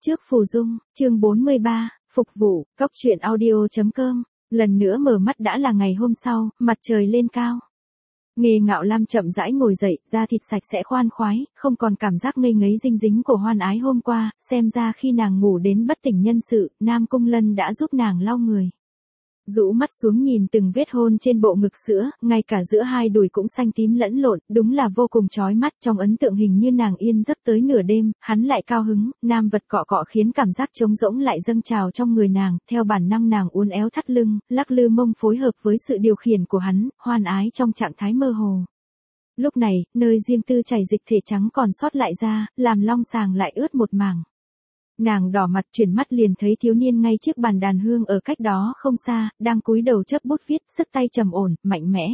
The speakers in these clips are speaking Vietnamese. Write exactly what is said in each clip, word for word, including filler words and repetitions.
Trước phù dung, chương bốn mươi ba, phục vụ, cốc truyện audio chấm com. Lần nữa mở mắt đã là ngày hôm sau, mặt trời lên cao. Nghê Ngạo Lam chậm rãi ngồi dậy, da thịt sạch sẽ khoan khoái, không còn cảm giác ngây ngấy dinh dính của hoan ái hôm qua, xem ra khi nàng ngủ đến bất tỉnh nhân sự, Nam Cung Lân đã giúp nàng lau người. Rũ mắt xuống nhìn từng vết hôn trên bộ ngực sữa, ngay cả giữa hai đùi cũng xanh tím lẫn lộn, đúng là vô cùng chói mắt. Trong ấn tượng hình như nàng yên giấc tới nửa đêm, hắn lại cao hứng, nam vật cọ cọ khiến cảm giác trống rỗng lại dâng trào trong người nàng, theo bản năng nàng uốn éo thắt lưng, lắc lư mông phối hợp với sự điều khiển của hắn, hoan ái trong trạng thái mơ hồ. Lúc này, nơi riêng tư chảy dịch thể trắng còn sót lại ra, làm long sàng lại ướt một mảng. Nàng đỏ mặt chuyển mắt liền thấy thiếu niên ngay trước bàn đàn hương ở cách đó không xa, đang cúi đầu chấp bút viết, sức tay trầm ổn, mạnh mẽ.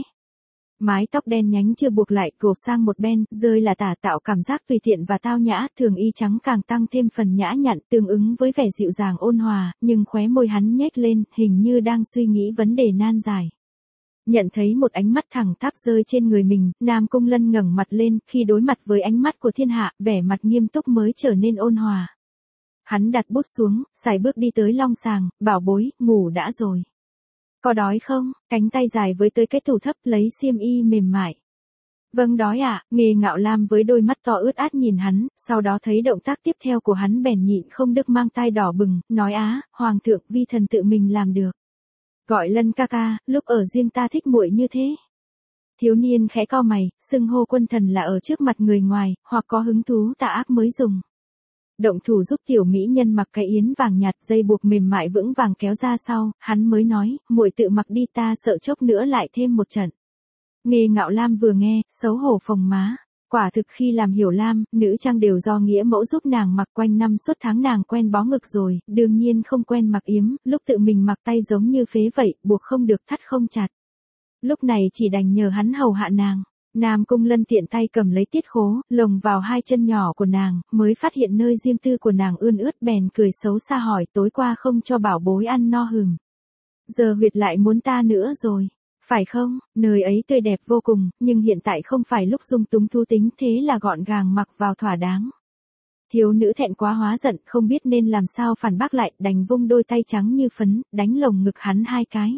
Mái tóc đen nhánh chưa buộc lại, gộp sang một bên, rơi là tả tạo cảm giác tùy tiện và tao nhã, thường y trắng càng tăng thêm phần nhã nhặn, tương ứng với vẻ dịu dàng ôn hòa, nhưng khóe môi hắn nhếch lên, hình như đang suy nghĩ vấn đề nan giải. Nhận thấy một ánh mắt thẳng tắp rơi trên người mình, Nam Cung Lân ngẩng mặt lên, khi đối mặt với ánh mắt của thiên hạ, vẻ mặt nghiêm túc mới trở nên ôn hòa. Hắn đặt bút xuống, sải bước đi tới long sàng, bảo bối, ngủ đã rồi. Có đói không? Cánh tay dài với tới cái tủ thấp lấy xiêm y mềm mại. Vâng đói ạ, à, Nghê Ngạo Lam với đôi mắt to ướt át nhìn hắn, sau đó thấy động tác tiếp theo của hắn bèn nhịn không được mang tai đỏ bừng, nói á, hoàng thượng vi thần tự mình làm được. Gọi Lân ca ca, lúc ở riêng ta thích muội như thế. Thiếu niên khẽ cau mày, xưng hô quân thần là ở trước mặt người ngoài, hoặc có hứng thú tà ác mới dùng. Động thủ giúp tiểu mỹ nhân mặc cái yến vàng nhạt, dây buộc mềm mại vững vàng kéo ra sau, hắn mới nói, muội tự mặc đi, ta sợ chốc nữa lại thêm một trận. Nghê Ngạo Lam vừa nghe, xấu hổ phồng má. Quả thực khi làm hiểu lam, nữ trang đều do nghĩa mẫu giúp nàng mặc, quanh năm suốt tháng nàng quen bó ngực rồi, đương nhiên không quen mặc yếm, lúc tự mình mặc tay giống như phế vậy, buộc không được thắt không chặt. Lúc này chỉ đành nhờ hắn hầu hạ nàng. Nam Cung Lân tiện tay cầm lấy tiết khố, lồng vào hai chân nhỏ của nàng, mới phát hiện nơi riêng tư của nàng ươn ướt, bèn cười xấu xa hỏi, tối qua không cho bảo bối ăn no hừm. Giờ huyệt lại muốn ta nữa rồi, phải không? Nơi ấy tươi đẹp vô cùng, nhưng hiện tại không phải lúc dung túng thu tính, thế là gọn gàng mặc vào thỏa đáng. Thiếu nữ thẹn quá hóa giận, không biết nên làm sao phản bác lại, đành vung đôi tay trắng như phấn, đánh lồng ngực hắn hai cái.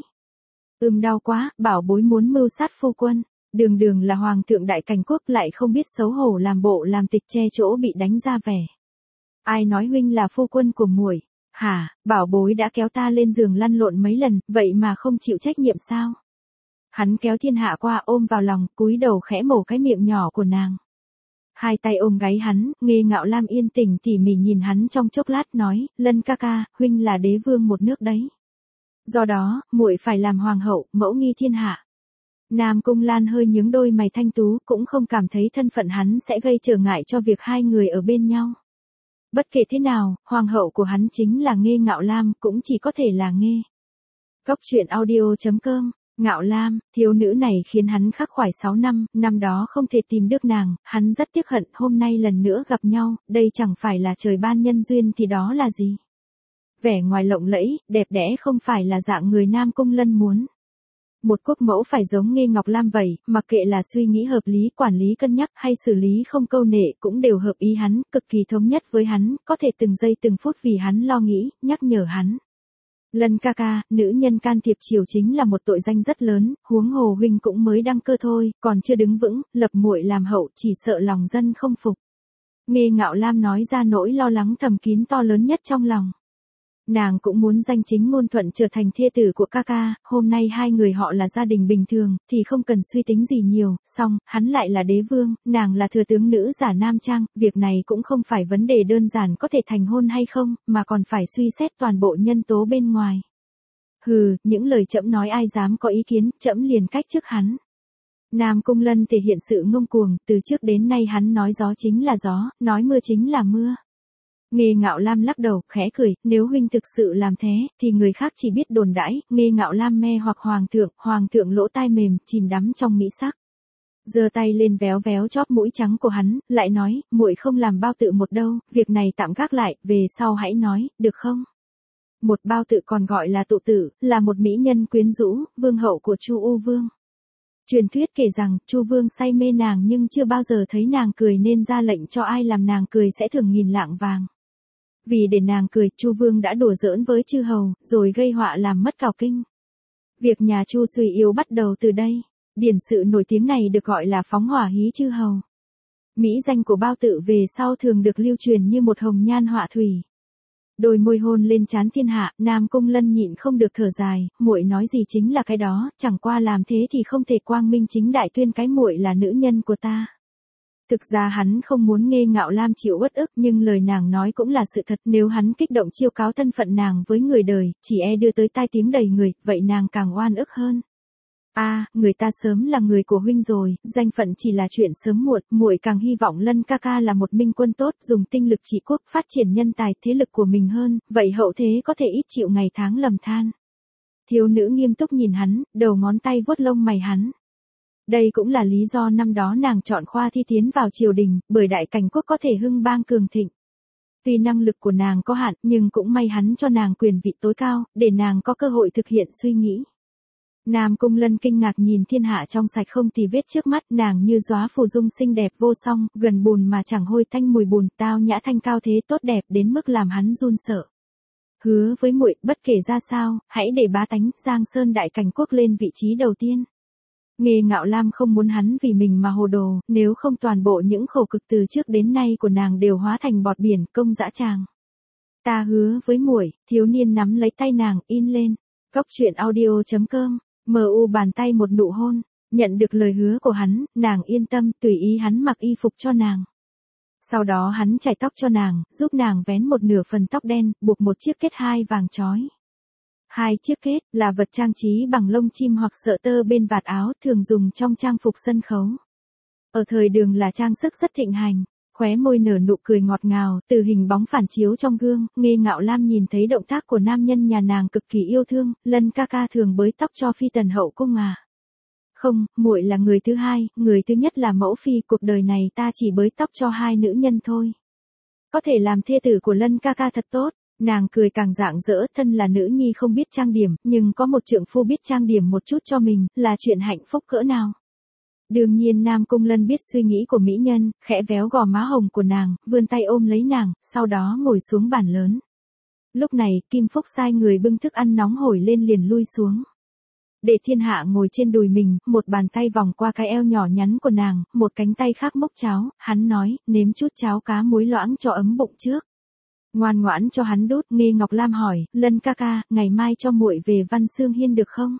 Ưm đau quá, bảo bối muốn mưu sát phu quân. Đường đường là hoàng thượng đại cảnh quốc lại không biết xấu hổ làm bộ làm tịch che chỗ bị đánh ra vẻ. Ai nói huynh là phu quân của muội? Hả, bảo bối đã kéo ta lên giường lăn lộn mấy lần, vậy mà không chịu trách nhiệm sao? Hắn kéo thiên hạ qua ôm vào lòng, cúi đầu khẽ mổ cái miệng nhỏ của nàng. Hai tay ôm gáy hắn, Nghê Ngạo Lam yên tĩnh tỉ mỉ nhìn hắn trong chốc lát nói, Lân ca ca, huynh là đế vương một nước đấy. Do đó, muội phải làm hoàng hậu, mẫu nghi thiên hạ. Nam Cung Lan hơi nhướng đôi mày thanh tú, cũng không cảm thấy thân phận hắn sẽ gây trở ngại cho việc hai người ở bên nhau. Bất kể thế nào, hoàng hậu của hắn chính là Nghê Ngạo Lam, cũng chỉ có thể là Nghê. Cốc truyện audio chấm com. Ngạo Lam, thiếu nữ này khiến hắn khắc khoải sáu năm, năm đó không thể tìm được nàng, hắn rất tiếc hận, hôm nay lần nữa gặp nhau, đây chẳng phải là trời ban nhân duyên thì đó là gì? Vẻ ngoài lộng lẫy, đẹp đẽ không phải là dạng người Nam Cung Lân muốn. Một quốc mẫu phải giống Nghê Ngọc Lam vậy, mặc kệ là suy nghĩ hợp lý, quản lý cân nhắc hay xử lý không câu nệ cũng đều hợp ý hắn, cực kỳ thống nhất với hắn, có thể từng giây từng phút vì hắn lo nghĩ, nhắc nhở hắn. Lân ca ca, nữ nhân can thiệp triều chính là một tội danh rất lớn, huống hồ huynh cũng mới đăng cơ thôi, còn chưa đứng vững, lập muội làm hậu, chỉ sợ lòng dân không phục. Nghê Ngạo Lam nói ra nỗi lo lắng thầm kín to lớn nhất trong lòng. Nàng cũng muốn danh chính ngôn thuận trở thành thê tử của ca ca, hôm nay hai người họ là gia đình bình thường, thì không cần suy tính gì nhiều, song, hắn lại là đế vương, nàng là thừa tướng nữ giả nam trang, việc này cũng không phải vấn đề đơn giản có thể thành hôn hay không, mà còn phải suy xét toàn bộ nhân tố bên ngoài. Hừ, những lời trẫm nói ai dám có ý kiến, trẫm liền cách trước hắn. Nam Cung Lân thể hiện sự ngông cuồng, từ trước đến nay hắn nói gió chính là gió, nói mưa chính là mưa. Nghê Ngạo Lam lắc đầu, khẽ cười, nếu huynh thực sự làm thế, thì người khác chỉ biết đồn đãi, Nghê Ngạo Lam mê hoặc hoàng thượng, hoàng thượng lỗ tai mềm, chìm đắm trong mỹ sắc. Giơ tay lên véo véo chóp mũi trắng của hắn, lại nói, muội không làm bao tự một đâu, việc này tạm gác lại, về sau hãy nói, được không? Một bao tự còn gọi là tụ tử, là một mỹ nhân quyến rũ, vương hậu của Chu U Vương. Truyền thuyết kể rằng, Chu Vương say mê nàng nhưng chưa bao giờ thấy nàng cười nên ra lệnh cho ai làm nàng cười sẽ thưởng nghìn lạng vàng. Vì để nàng cười, Chu Vương đã đùa giỡn với chư hầu, rồi gây họa làm mất cào kinh. Việc nhà Chu suy yếu bắt đầu từ đây. Điển sự nổi tiếng này được gọi là phóng hỏa hí chư hầu. Mỹ danh của Bao Tự về sau thường được lưu truyền như một hồng nhan họa thủy. Đôi môi hôn lên trán thiên hạ, Nam Cung Lân nhịn không được thở dài, muội nói gì chính là cái đó, chẳng qua làm thế thì không thể quang minh chính đại tuyên cái muội là nữ nhân của ta. Thực ra hắn không muốn Nghê Ngạo Lam chịu uất ức, nhưng lời nàng nói cũng là sự thật, nếu hắn kích động chiêu cáo thân phận nàng với người đời, chỉ e đưa tới tai tiếng đầy người, vậy nàng càng oan ức hơn. A, à, người ta sớm là người của huynh rồi, danh phận chỉ là chuyện sớm muộn, muội càng hy vọng Lân ca ca là một minh quân tốt, dùng tinh lực trị quốc, phát triển nhân tài, thế lực của mình hơn, vậy hậu thế có thể ít chịu ngày tháng lầm than. Thiếu nữ nghiêm túc nhìn hắn, đầu ngón tay vuốt lông mày hắn. Đây cũng là lý do năm đó nàng chọn Khoa Thi tiến vào triều đình, bởi đại cảnh quốc có thể hưng bang cường thịnh. Tuy năng lực của nàng có hạn, nhưng cũng may hắn cho nàng quyền vị tối cao, để nàng có cơ hội thực hiện suy nghĩ. Nam Cung Lân kinh ngạc nhìn thiên hạ trong sạch không tì vết trước mắt, nàng như đóa phù dung xinh đẹp vô song, gần bùn mà chẳng hôi tanh mùi bùn, tao nhã thanh cao thế tốt đẹp đến mức làm hắn run sợ. Hứa với muội, bất kể ra sao, hãy để bá tánh Giang Sơn đại cảnh quốc lên vị trí đầu tiên. Nghê Ngạo Lam không muốn hắn vì mình mà hồ đồ, nếu không toàn bộ những khổ cực từ trước đến nay của nàng đều hóa thành bọt biển, công dã tràng. Ta hứa với muội, thiếu niên nắm lấy tay nàng, in lên. Góc truyện audio chấm com, mờ u bàn tay một nụ hôn, nhận được lời hứa của hắn, nàng yên tâm, tùy ý hắn mặc y phục cho nàng. Sau đó hắn chải tóc cho nàng, giúp nàng vén một nửa phần tóc đen, buộc một chiếc kết hai vàng chói. Hai chiếc kết là vật trang trí bằng lông chim hoặc sợi tơ bên vạt áo, thường dùng trong trang phục sân khấu. Ở thời Đường là trang sức rất thịnh hành, khóe môi nở nụ cười ngọt ngào, từ hình bóng phản chiếu trong gương, Nghê Ngạo Lam nhìn thấy động tác của nam nhân nhà nàng cực kỳ yêu thương, Lân ca ca thường bới tóc cho phi tần hậu cung à. Không, muội là người thứ hai, người thứ nhất là mẫu phi, cuộc đời này ta chỉ bới tóc cho hai nữ nhân thôi. Có thể làm thê tử của Lân ca ca thật tốt. Nàng cười càng rạng rỡ, thân là nữ nhi không biết trang điểm, nhưng có một trượng phu biết trang điểm một chút cho mình, là chuyện hạnh phúc cỡ nào. Đương nhiên Nam Cung Lân biết suy nghĩ của mỹ nhân, khẽ véo gò má hồng của nàng, vươn tay ôm lấy nàng, sau đó ngồi xuống bàn lớn. Lúc này, Kim Phúc sai người bưng thức ăn nóng hổi lên liền lui xuống. Để thiên hạ ngồi trên đùi mình, một bàn tay vòng qua cái eo nhỏ nhắn của nàng, một cánh tay khác múc cháo, hắn nói, nếm chút cháo cá muối loãng cho ấm bụng trước. Ngoan ngoãn cho hắn đút, Nghê Ngọc Lam hỏi, Lân ca ca, ngày mai cho muội về Văn Xương Hiên được không?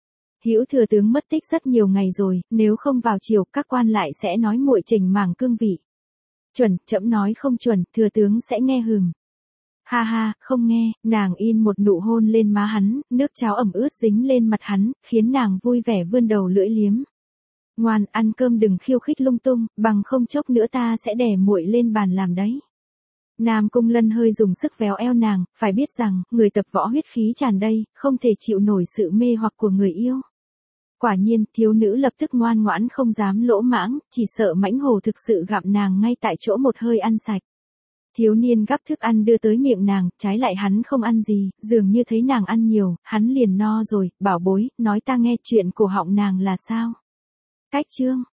Hữu thừa tướng mất tích rất nhiều ngày rồi, nếu không vào chiều, các quan lại sẽ nói muội chỉnh mảng cương vị. Chuẩn, trẫm nói không chuẩn, thừa tướng sẽ nghe hừm. Ha ha, không nghe, nàng in một nụ hôn lên má hắn, nước cháo ẩm ướt dính lên mặt hắn, khiến nàng vui vẻ vươn đầu lưỡi liếm. Ngoan, ăn cơm đừng khiêu khích lung tung, bằng không chốc nữa ta sẽ đè muội lên bàn làm đấy. Nam Cung Lân hơi dùng sức véo eo nàng, phải biết rằng, người tập võ huyết khí tràn đầy, không thể chịu nổi sự mê hoặc của người yêu. Quả nhiên, thiếu nữ lập tức ngoan ngoãn không dám lỗ mãng, chỉ sợ mãnh hổ thực sự gặm nàng ngay tại chỗ một hơi ăn sạch. Thiếu niên gắp thức ăn đưa tới miệng nàng, trái lại hắn không ăn gì, dường như thấy nàng ăn nhiều, hắn liền no rồi, bảo bối, nói ta nghe chuyện cổ họng nàng là sao. Cách chương.